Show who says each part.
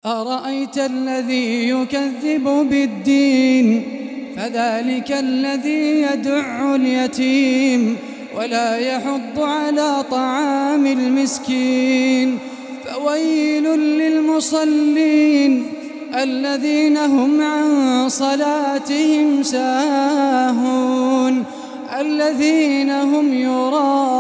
Speaker 1: أرأيت الذي يكذب بالدين فذلك الذي يدع اليتيم ولا يحض على طعام المسكين فويل للمصلين الذين هم عن صلاتهم ساهون الذين هم يراءون